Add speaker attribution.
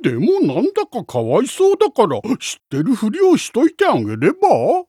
Speaker 1: でもなんだかかわいそうだから知ってるふりをしといてあげれば？